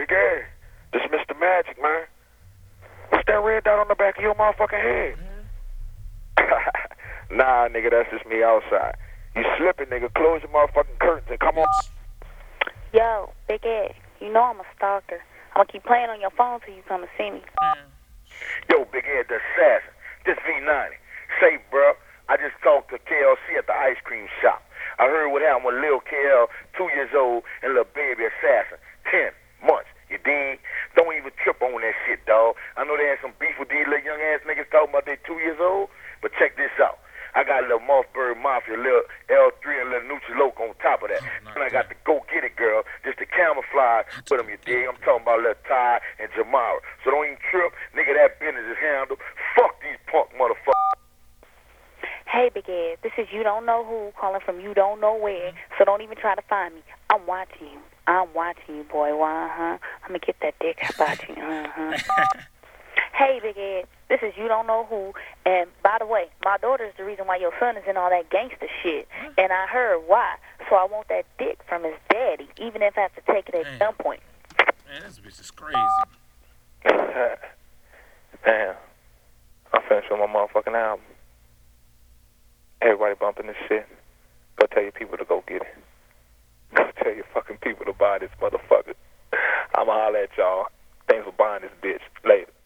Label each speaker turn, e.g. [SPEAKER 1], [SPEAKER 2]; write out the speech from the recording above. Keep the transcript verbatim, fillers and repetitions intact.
[SPEAKER 1] Big A, this is Mister Magic, man. What's that red dot on the back of your motherfucking head? Nah, nigga, that's just me outside. You slipping, nigga. Close your motherfucking curtains and come on.
[SPEAKER 2] Yo, Big Ed, you know I'm a stalker. I'm gonna keep playing on your phone till you come to see me.
[SPEAKER 3] Yo, Big Ed, the assassin. This V ninety. Say, bro, I just talked to K L C at the ice cream shop. I heard what happened with Lil K L, two years old, and Lil Baby Assassin, ten months. You dig? Don't even trip on that shit, dog. I know they had some beef with these little young ass niggas talking about they two years old, but check this out. I got Lil Mossberg Mafia, Lil L three, and Lil Nucci Loco on top of that.
[SPEAKER 4] Oh,
[SPEAKER 3] and I got the Go Get It Girl, just to camouflage with them, you dig? I'm talking about Lil Ty and Jamara. So don't even trip. Nigga, that business is handled. Fuck these punk motherfuckers.
[SPEAKER 2] Hey, Big Ed, this is You Don't Know Who calling from You Don't Know Where, so don't even try to find me. I'm watching you. I'm watching you, boy. Why, uh-huh. I'm gonna get that dick about you. Uh-huh. Hey, Big Ed, this is You Don't Know Who, and by the way, my daughter's the reason why your son is in all that gangster shit, and I heard why, so I want that dick from his daddy, even if I have to take it at
[SPEAKER 4] Damn.
[SPEAKER 2] gunpoint.
[SPEAKER 4] Man, this bitch is crazy.
[SPEAKER 1] Damn. I'm finished with my motherfucking album. Everybody bumping this shit. Go tell your people to go get it. Go tell your fucking people to buy this motherfucker. I'ma holler at y'all. Thanks for buying this bitch. Later.